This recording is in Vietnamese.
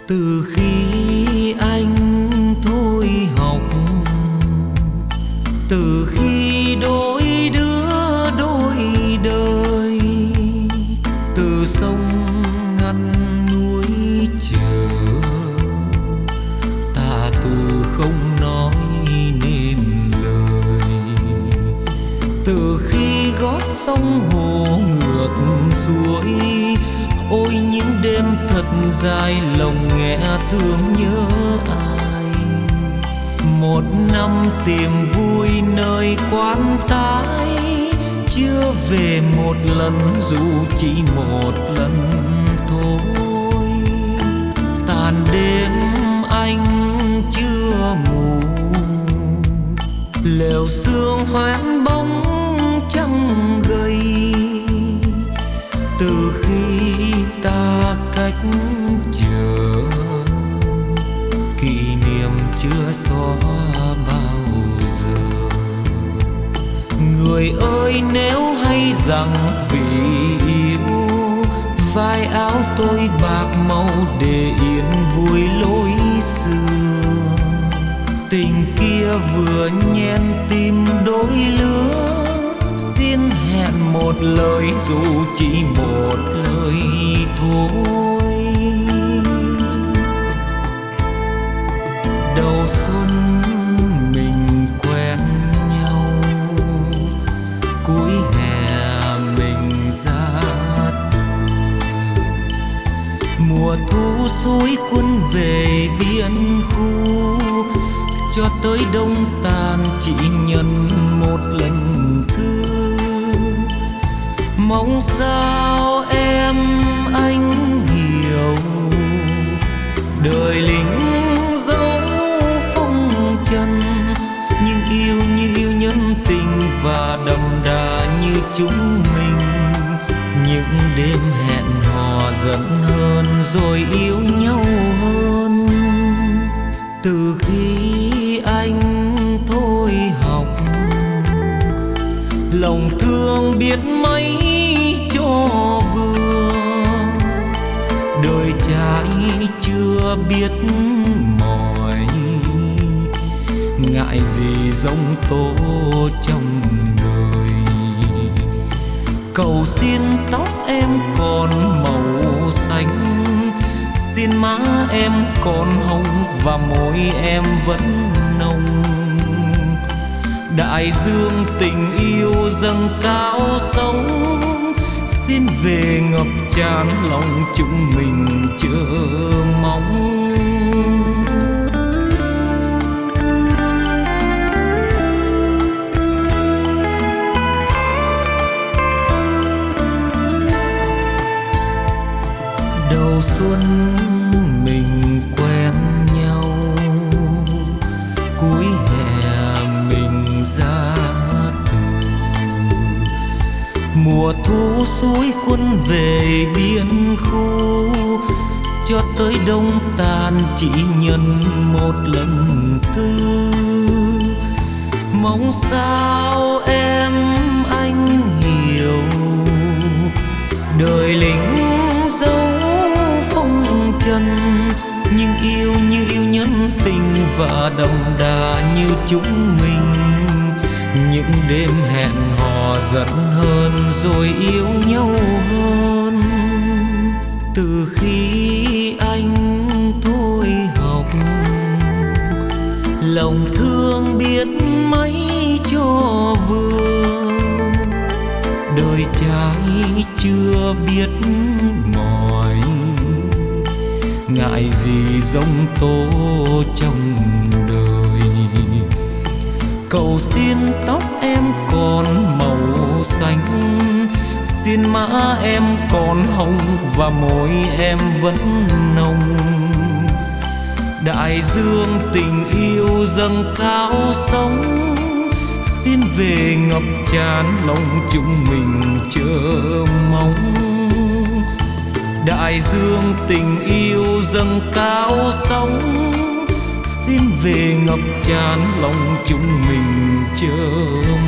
Từ khi anh thôi học, từ khi đôi đứa đôi đời, từ sông ngăn núi chờ, ta từ không nói nên lời. Từ khi gót sông hồ ngược suối, ôi những đêm thật dài lòng nghe thương nhớ ai. Một năm tìm vui nơi quán tái, chưa về một lần dù chỉ một lần thôi. Tàn đêm anh chưa ngủ, lều sương hoen bóng trăng gầy. Từ khi ta cách chờ, kỷ niệm chưa xóa bao giờ. Người ơi nếu hay rằng vì yêu, vai áo tôi bạc màu để yên vui lối xưa. Tình kia vừa nhen tim đôi lứa, xin hẹn một lời dù chỉ một lời thôi. Đầu xuân mình quen nhau, cuối hè mình ra từ. Mùa thu suối quân về biên khu, cho tới đông tàn chỉ nhận một lần thư. Mong sao em anh hiểu, đời lính dấu phong trần, nhưng yêu như yêu nhân tình và đậm đà như chúng mình. Những đêm hẹn hò giận hơn rồi yêu nhau hơn. Từ khi anh thôi học, lòng thương biết mấy cho vừa. Đời trai chưa biết mỏi, ngại gì giông tố trong đời. Cầu xin tóc em còn màu xanh, xin má em còn hồng và môi em vẫn nồng. Đại dương tình yêu dâng cao sóng, xin về ngập tràn lòng chúng mình chờ mong. Đầu xuân mình quen nhau, cuối hè mình ra từ. Mùa thu suối quân về biên khu, cho tới đông tàn chỉ nhận một lần thư. Mong sao em anh hiểu, đời lính dấu phong trần, nhưng yêu như yêu nhân tình và đậm đà như chúng mình. Những đêm hẹn hò giận hơn rồi yêu nhau hơn. Từ khi anh thôi học, lòng thương biết mấy cho vừa. Đời trai chưa biết mỏi, ngại gì giông tố trong đời. Cầu xin tóc em còn màu xanh, xin má em còn hồng và môi em vẫn nồng. Đại dương tình yêu dâng cao sóng, xin về ngập tràn lòng chúng mình chờ mong. Đại dương tình yêu dâng cao sóng, xin về ngập tràn lòng chúng mình chờ